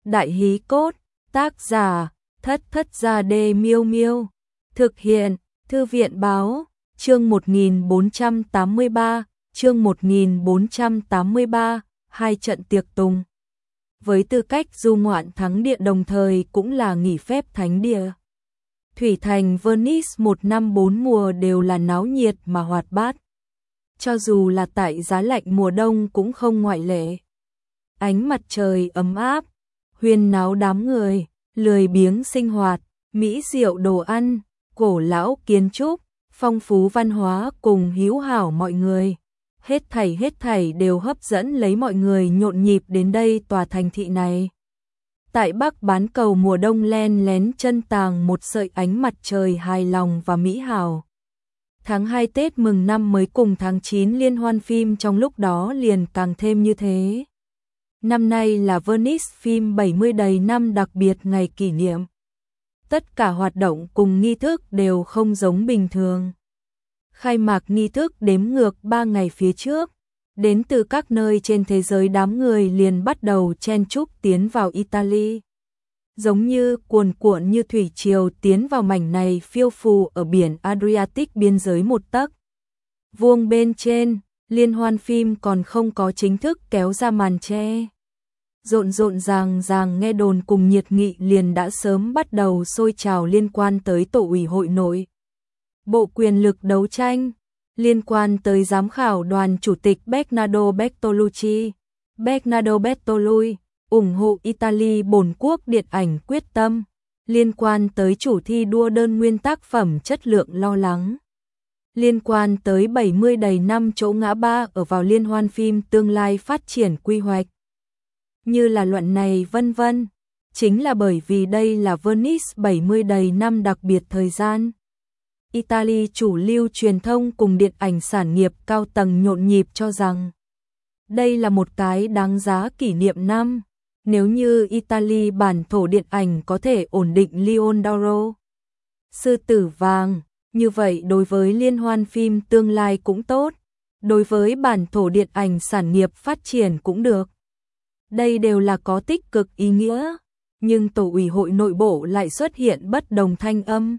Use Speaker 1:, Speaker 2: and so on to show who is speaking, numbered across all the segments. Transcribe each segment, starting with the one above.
Speaker 1: Đại hí cốt, tác giả, Thất Thất Gia Đê Miêu Miêu. Thực hiện, Thư viện báo, chương 1483, chương 1483, hai trận tiệc tùng. Với tư cách du ngoạn thắng địa đồng thời cũng là nghỉ phép thánh địa. Thủy thành Venice một năm bốn mùa đều là náo nhiệt mà hoạt bát. Cho dù là tại giá lạnh mùa đông cũng không ngoại lệ. Ánh mặt trời ấm áp, huyên náo đám người, lười biếng sinh hoạt, mỹ diệu đồ ăn, cổ lão kiến trúc, phong phú văn hóa cùng hữu hảo mọi người. Hết thảy đều hấp dẫn lấy mọi người nhộn nhịp đến đây tòa thành thị này. Tại Bắc bán cầu mùa đông len lén chân tàng một sợi ánh mặt trời hài lòng và mỹ hảo. Tháng 2 Tết mừng năm mới cùng tháng 9 liên hoan phim trong lúc đó liền càng thêm như thế. Năm nay là Venice Film 70 đầy năm đặc biệt ngày kỷ niệm. Tất cả hoạt động cùng nghi thức đều không giống bình thường. Khai mạc nghi thức đếm ngược 3 ngày phía trước. Đến từ các nơi trên thế giới đám người liền bắt đầu chen chúc tiến vào Italy. Giống như cuồn cuộn như thủy triều tiến vào mảnh này phiêu phù ở biển Adriatic biên giới một tấc vuông bên trên, liên hoan phim còn không có chính thức kéo ra màn che. Rộn ràng nghe đồn cùng nhiệt nghị liền đã sớm bắt đầu sôi trào liên quan tới tổ ủy hội nội bộ quyền lực đấu tranh, liên quan tới giám khảo đoàn chủ tịch Bernardo Bertolucci. Bernardo Bertolucci ủng hộ Italy bổn quốc điện ảnh quyết tâm, liên quan tới chủ thi đua đơn nguyên tác phẩm chất lượng lo lắng, liên quan tới 70 đầy năm chỗ ngã ba ở vào liên hoan phim tương lai phát triển quy hoạch. Như là luận này vân vân, chính là bởi vì đây là Venice 70 đầy năm đặc biệt thời gian. Italy chủ lưu truyền thông cùng điện ảnh sản nghiệp cao tầng nhộn nhịp cho rằng đây là một cái đáng giá kỷ niệm năm. Nếu như Italy bản thổ điện ảnh có thể ổn định Lion d'Oro, sư tử vàng, như vậy đối với liên hoan phim tương lai cũng tốt, đối với bản thổ điện ảnh sản nghiệp phát triển cũng được. Đây đều là có tích cực ý nghĩa, nhưng tổ ủy hội nội bộ lại xuất hiện bất đồng thanh âm.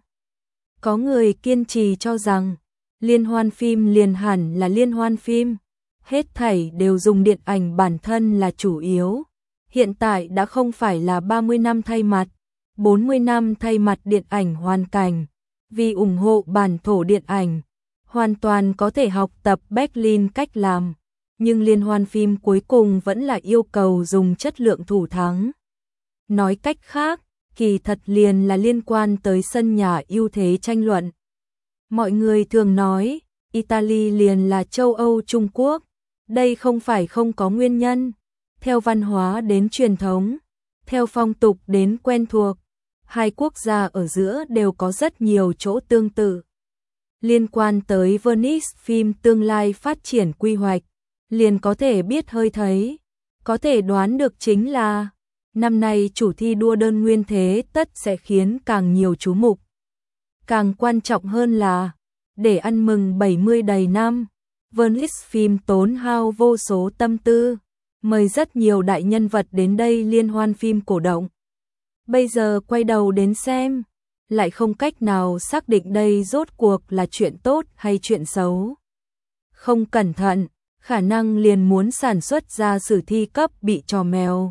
Speaker 1: Có người kiên trì cho rằng liên hoan phim liền hẳn là liên hoan phim, hết thảy đều dùng điện ảnh bản thân là chủ yếu. Hiện tại đã không phải là 30 năm thay mặt, 40 năm thay mặt điện ảnh hoàn cảnh, vì ủng hộ bản thổ điện ảnh, hoàn toàn có thể học tập Berlin cách làm, nhưng liên hoan phim cuối cùng vẫn là yêu cầu dùng chất lượng thủ thắng. Nói cách khác, kỳ thật liền là liên quan tới sân nhà ưu thế tranh luận. Mọi người thường nói, Italy liền là châu Âu Trung Quốc, đây không phải không có nguyên nhân. Theo văn hóa đến truyền thống, theo phong tục đến quen thuộc, hai quốc gia ở giữa đều có rất nhiều chỗ tương tự. Liên quan tới Venice phim tương lai phát triển quy hoạch, liền có thể biết hơi thấy, có thể đoán được chính là năm nay chủ thi đua đơn nguyên thế tất sẽ khiến càng nhiều chú mục. Càng quan trọng hơn là, để ăn mừng 70 đầy năm, Venice phim tốn hao vô số tâm tư, mời rất nhiều đại nhân vật đến đây liên hoan phim cổ động. Bây giờ quay đầu đến xem, lại không cách nào xác định đây rốt cuộc là chuyện tốt hay chuyện xấu. Không cẩn thận, khả năng liền muốn sản xuất ra sử thi cấp bị trò mèo.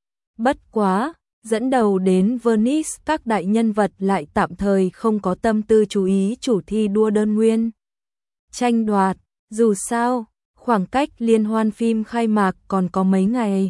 Speaker 1: Bất quá, dẫn đầu đến Venice các đại nhân vật lại tạm thời không có tâm tư chú ý chủ thi đua đơn nguyên tranh đoạt, dù sao khoảng cách liên hoan phim khai mạc còn có mấy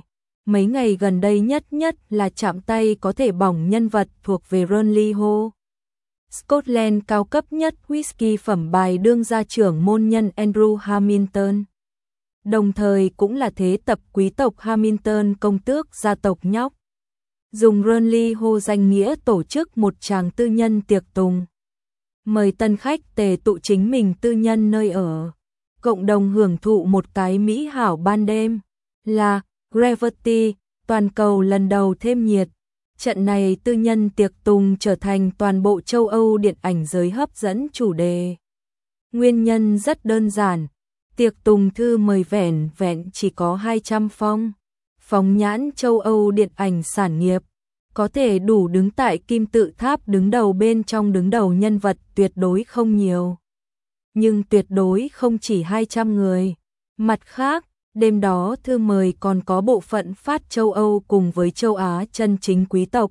Speaker 1: ngày gần đây nhất là chạm tay có thể bỏng nhân vật thuộc về Runliho. Scotland cao cấp nhất whisky phẩm bài đương gia trưởng môn nhân Andrew Hamilton. Đồng thời cũng là thế tập quý tộc Hamilton công tước gia tộc nhóc. Dùng Runliho danh nghĩa tổ chức một tràng tư nhân tiệc tùng. Mời tân khách tề tụ chính mình tư nhân nơi ở. Cộng đồng hưởng thụ một cái mỹ hảo ban đêm là Gravity, toàn cầu lần đầu thêm nhiệt. Trận này tư nhân tiệc tùng trở thành toàn bộ châu Âu điện ảnh giới hấp dẫn chủ đề. Nguyên nhân rất đơn giản, tiệc tùng thư mời vẻn vẹn chỉ có 200 phong. phóng nhãn châu Âu điện ảnh sản nghiệp, có thể đủ đứng tại kim tự tháp đứng đầu bên trong đứng đầu nhân vật tuyệt đối không nhiều. Nhưng tuyệt đối không chỉ 200 người. Mặt khác, đêm đó thư mời còn có bộ phận phát châu Âu cùng với châu Á chân chính quý tộc.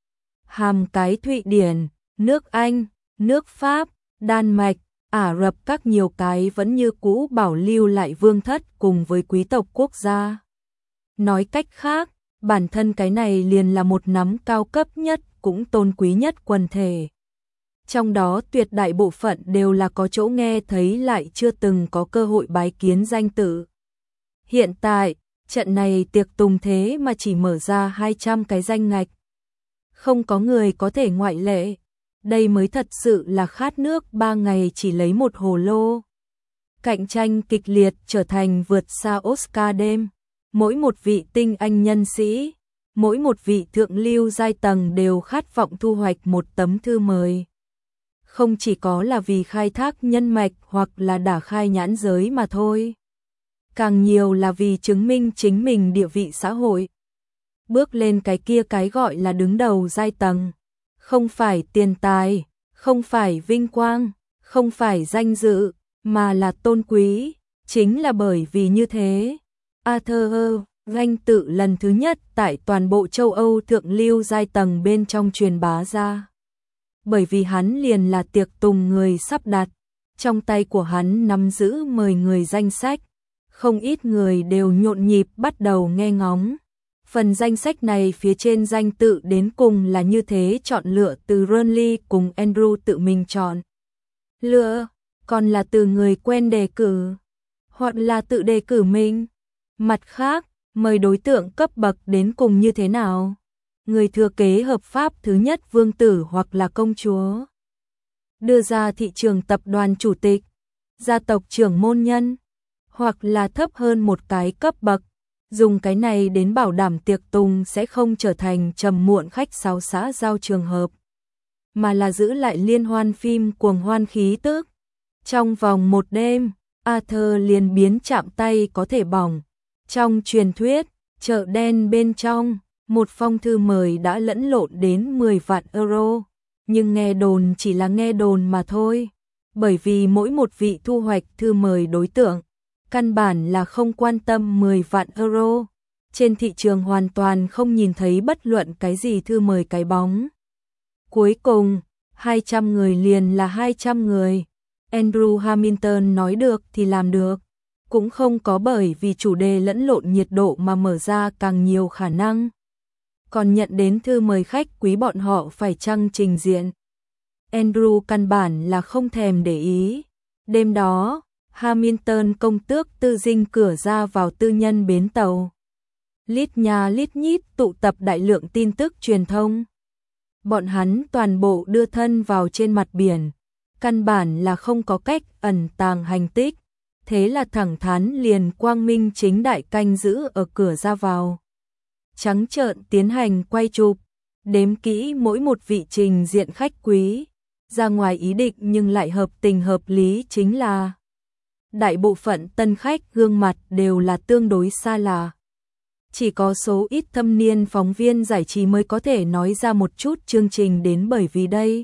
Speaker 1: Hàm cái Thụy Điển, nước Anh, nước Pháp, Đan Mạch, Ả Rập các nhiều cái vẫn như cũ bảo lưu lại vương thất cùng với quý tộc quốc gia. Nói cách khác, bản thân cái này liền là một nắm cao cấp nhất cũng tôn quý nhất quần thể. Trong đó tuyệt đại bộ phận đều là có chỗ nghe thấy lại chưa từng có cơ hội bái kiến danh tự. Hiện tại, trận này tiệc tùng thế mà chỉ mở ra 200 cái danh ngạch. Không có người có thể ngoại lệ. Đây mới thật sự là khát nước 3 ngày chỉ lấy một hồ lô. Cạnh tranh kịch liệt trở thành vượt xa Oscar đêm. Mỗi một vị tinh anh nhân sĩ, mỗi một vị thượng lưu giai tầng đều khát vọng thu hoạch một tấm thư mời. Không chỉ có là vì khai thác nhân mạch hoặc là đả khai nhãn giới mà thôi. Càng nhiều là vì chứng minh chính mình địa vị xã hội. Bước lên cái kia cái gọi là đứng đầu giai tầng. Không phải tiền tài, không phải vinh quang, không phải danh dự, mà là tôn quý. Chính là bởi vì như thế, Arthur danh tự lần thứ nhất tại toàn bộ châu Âu thượng lưu giai tầng bên trong truyền bá ra. Bởi vì hắn liền là tiệc tùng người sắp đặt, trong tay của hắn nắm giữ mời người danh sách, không ít người đều nhộn nhịp bắt đầu nghe ngóng. Phần danh sách này phía trên danh tự đến cùng là như thế chọn lựa từ Ronly cùng Andrew tự mình chọn lựa, còn là từ người quen đề cử, hoặc là tự đề cử mình. Mặt khác, mời đối tượng cấp bậc đến cùng như thế nào? Người thừa kế hợp pháp thứ nhất vương tử hoặc là công chúa. Đưa ra thị trường tập đoàn chủ tịch, gia tộc trưởng môn nhân, hoặc là thấp hơn một cái cấp bậc. Dùng cái này đến bảo đảm tiệc tùng sẽ không trở thành trầm muộn khách sáo xã giao trường hợp, mà là giữ lại liên hoan phim cuồng hoan khí tức. Trong vòng một đêm, Arthur liền biến chạm tay có thể bỏng. Trong truyền thuyết, chợ đen bên trong, một phong thư mời đã lẫn lộn đến 10 vạn euro, nhưng nghe đồn chỉ là nghe đồn mà thôi, bởi vì mỗi một vị thu hoạch thư mời đối tượng, căn bản là không quan tâm 10 vạn euro, trên thị trường hoàn toàn không nhìn thấy bất luận cái gì thư mời cái bóng. Cuối cùng, 200 người liền là 200 người, Andrew Hamilton nói được thì làm được. Cũng không có bởi vì chủ đề lẫn lộn nhiệt độ mà mở ra càng nhiều khả năng. Còn nhận đến thư mời khách quý bọn họ phải chăng trình diện. Andrew căn bản là không thèm để ý. Đêm đó, Hamilton công tước tư dinh cửa ra vào tư nhân bến tàu. Lít nhà lít nhít tụ tập đại lượng tin tức truyền thông. Bọn hắn toàn bộ đưa thân vào trên mặt biển. Căn bản là không có cách ẩn tàng hành tích. Thế là thẳng thắn liền quang minh chính đại canh giữ ở cửa ra vào. Trắng trợn tiến hành quay chụp, đếm kỹ mỗi một vị trình diện khách quý, ra ngoài ý định nhưng lại hợp tình hợp lý chính là đại bộ phận tân khách gương mặt đều là tương đối xa lạ. Chỉ có số ít thâm niên phóng viên giải trí mới có thể nói ra một chút chương trình đến bởi vì đây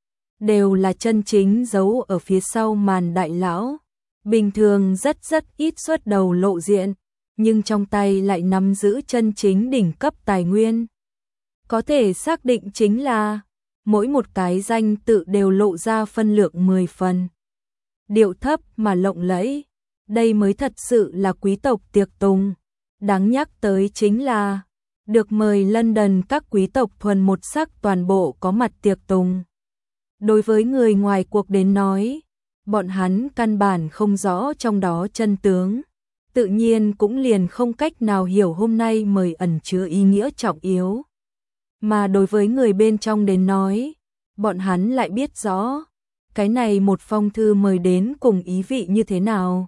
Speaker 1: đều là chân chính giấu ở phía sau màn đại lão. Bình thường rất ít xuất đầu lộ diện, nhưng trong tay lại nắm giữ chân chính đỉnh cấp tài nguyên. Có thể xác định chính là mỗi một cái danh tự đều lộ ra phân lượng 10 phần. Điệu thấp mà lộng lẫy, đây mới thật sự là quý tộc tiệc tùng. Đáng nhắc tới chính là được mời London các quý tộc thuần một sắc toàn bộ có mặt tiệc tùng. Đối với người ngoài cuộc đến nói, bọn hắn căn bản không rõ trong đó chân tướng, tự nhiên cũng liền không cách nào hiểu hôm nay mời ẩn chứa ý nghĩa trọng yếu. Mà đối với người bên trong đến nói, bọn hắn lại biết rõ, cái này một phong thư mời đến cùng ý vị như thế nào.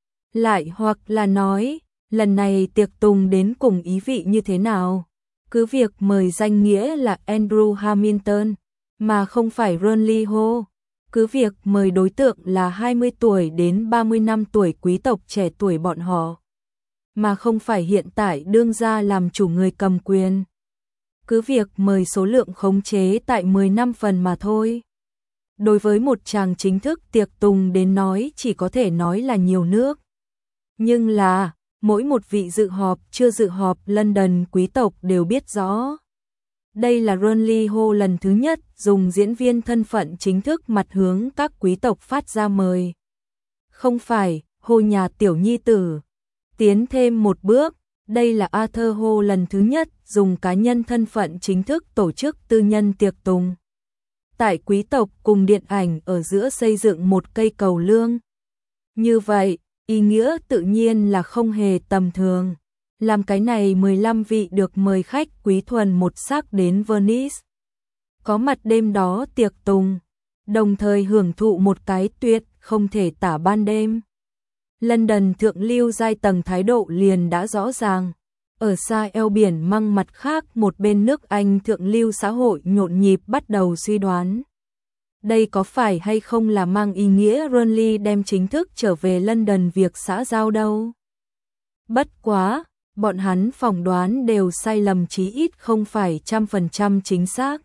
Speaker 1: Lại hoặc là nói, lần này tiệc tùng đến cùng ý vị như thế nào. Cứ việc mời danh nghĩa là Andrew Hamilton, mà không phải Ronly Ho. Cứ việc mời đối tượng là 20 tuổi đến 30 năm tuổi quý tộc trẻ tuổi bọn họ. mà không phải hiện tại đương gia làm chủ người cầm quyền. Cứ việc mời số lượng khống chế tại 10 năm phần mà thôi. Đối với một chàng chính thức tiệc tùng đến nói chỉ có thể nói là nhiều nước. Nhưng là, mỗi một vị dự họp chưa dự họp London quý tộc đều biết rõ. Đây là Burnley Hall lần thứ nhất dùng diễn viên thân phận chính thức mặt hướng các quý tộc phát ra mời. Không phải, Hall nhà tiểu nhi tử. Tiến thêm một bước, đây là Arthur Hall lần thứ nhất dùng cá nhân thân phận chính thức tổ chức tư nhân tiệc tùng. Tại quý tộc cùng điện ảnh ở giữa xây dựng một cây cầu lương. Như vậy, ý nghĩa tự nhiên là không hề tầm thường. Làm cái này 15 vị được mời khách quý thuần một sắc đến Venice. Có mặt đêm đó tiệc tùng, đồng thời hưởng thụ một cái tuyệt không thể tả ban đêm. London thượng lưu giai tầng thái độ liền đã rõ ràng. Ở xa eo biển Măng mặt khác một bên nước Anh thượng lưu xã hội nhộn nhịp bắt đầu suy đoán. Đây có phải hay không là mang ý nghĩa Burnley đem chính thức trở về London việc xã giao đâu. Bất quá, bọn hắn phỏng đoán đều sai lầm chí ít không phải 100% chính xác.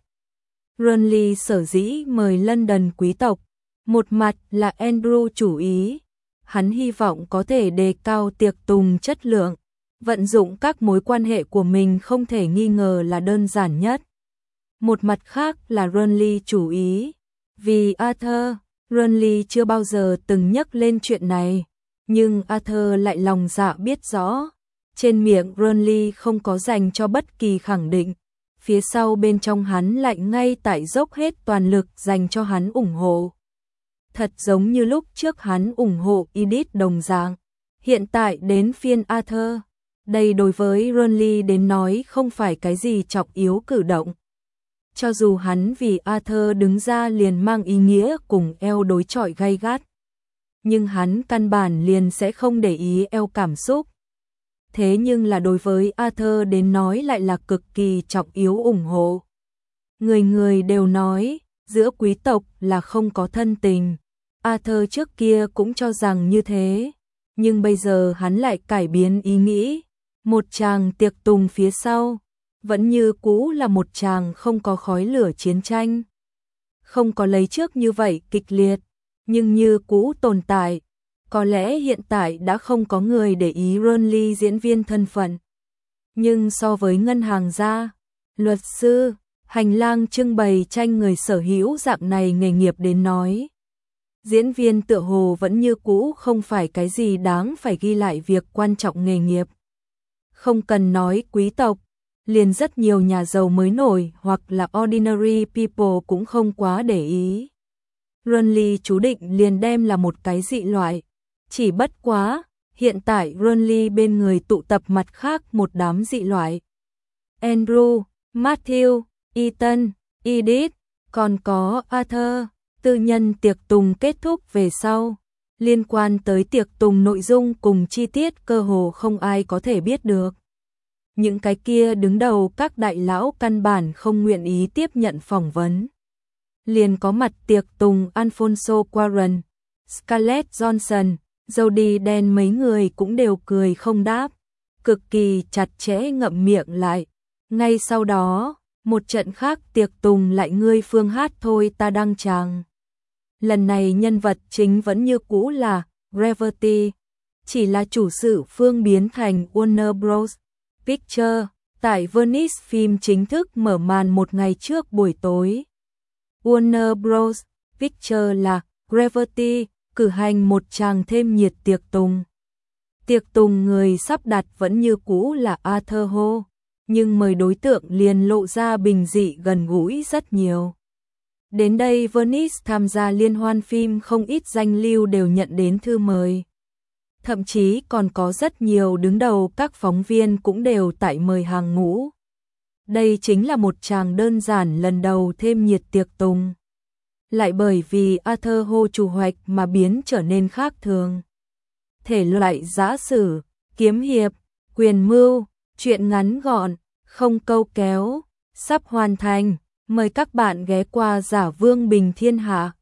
Speaker 1: Burnley sở dĩ mời London quý tộc, một mặt là Andrew chủ ý. Hắn hy vọng có thể đề cao tiệc tùng chất lượng, vận dụng các mối quan hệ của mình không thể nghi ngờ là đơn giản nhất. Một mặt khác là Burnley chủ ý, vì Arthur, Burnley chưa bao giờ từng nhắc lên chuyện này, nhưng Arthur lại lòng dạ biết rõ. Trên miệng Burnley không có dành cho bất kỳ khẳng định, phía sau bên trong hắn lại ngay tại dốc hết toàn lực dành cho hắn ủng hộ. Thật giống như lúc trước hắn ủng hộ Edith đồng dạng, hiện tại đến phiên Arthur. Đây đối với Burnley đến nói không phải cái gì trọng yếu cử động. Cho dù hắn vì Arthur đứng ra liền mang ý nghĩa cùng eo đối chọi gay gắt, nhưng hắn căn bản liền sẽ không để ý eo cảm xúc. Thế nhưng là đối với Arthur đến nói lại là cực kỳ trọng yếu ủng hộ. Người người đều nói, giữa quý tộc là không có thân tình. Arthur trước kia cũng cho rằng như thế, nhưng bây giờ hắn lại cải biến ý nghĩ. Một chàng tiệc tùng phía sau, vẫn như cũ là một chàng không có khói lửa chiến tranh. Không có lấy trước như vậy kịch liệt, nhưng như cũ tồn tại. Có lẽ hiện tại đã không có người để ý Burnley diễn viên thân phận. Nhưng so với ngân hàng gia, luật sư, hành lang trưng bày tranh người sở hữu dạng này nghề nghiệp đến nói, diễn viên tựa hồ vẫn như cũ không phải cái gì đáng phải ghi lại việc quan trọng nghề nghiệp. Không cần nói quý tộc, liền rất nhiều nhà giàu mới nổi hoặc là ordinary people cũng không quá để ý. Burnley chú định liền đem là một cái dị loại. Chỉ bất quá, hiện tại Burnley bên người tụ tập mặt khác một đám dị loại. Andrew, Matthew, Ethan, Edith, còn có Arthur. Tư nhân tiệc tùng kết thúc về sau. Liên quan tới tiệc tùng nội dung cùng chi tiết cơ hồ không ai có thể biết được. Những cái kia đứng đầu các đại lão căn bản không nguyện ý tiếp nhận phỏng vấn. Liền có mặt tiệc tùng Alfonso Cuarón, Scarlett Johansson, Jodie Dench mấy người cũng đều cười không đáp, cực kỳ chặt chẽ ngậm miệng lại. Ngay sau đó, một trận khác tiệc tùng lại ngươi phương hát thôi ta đăng tràng. Lần này nhân vật chính vẫn như cũ là Gravity, chỉ là chủ sự phương biến thành Warner Bros. Pictures, tại Venice phim chính thức mở màn một ngày trước buổi tối. Warner Bros. Pictures là Gravity, cử hành một tràng thêm nhiệt tiệc tùng. Tiệc tùng người sắp đặt vẫn như cũ là Arthur Hall, nhưng mời đối tượng liền lộ ra bình dị gần gũi rất nhiều. Đến đây Venice tham gia liên hoan phim không ít danh lưu đều nhận đến thư mời. Thậm chí còn có rất nhiều đứng đầu các phóng viên cũng đều tại mời hàng ngũ. Đây chính là một tràng đơn giản lần đầu thêm nhiệt tiệc tùng. Lại bởi vì Arthur Hall chủ hoạch mà biến trở nên khác thường. Thể loại giã sử, kiếm hiệp, quyền mưu, truyện ngắn gọn, không câu kéo, sắp hoàn thành. Mời các bạn ghé qua Giả Vương Bình Thiên Hạ.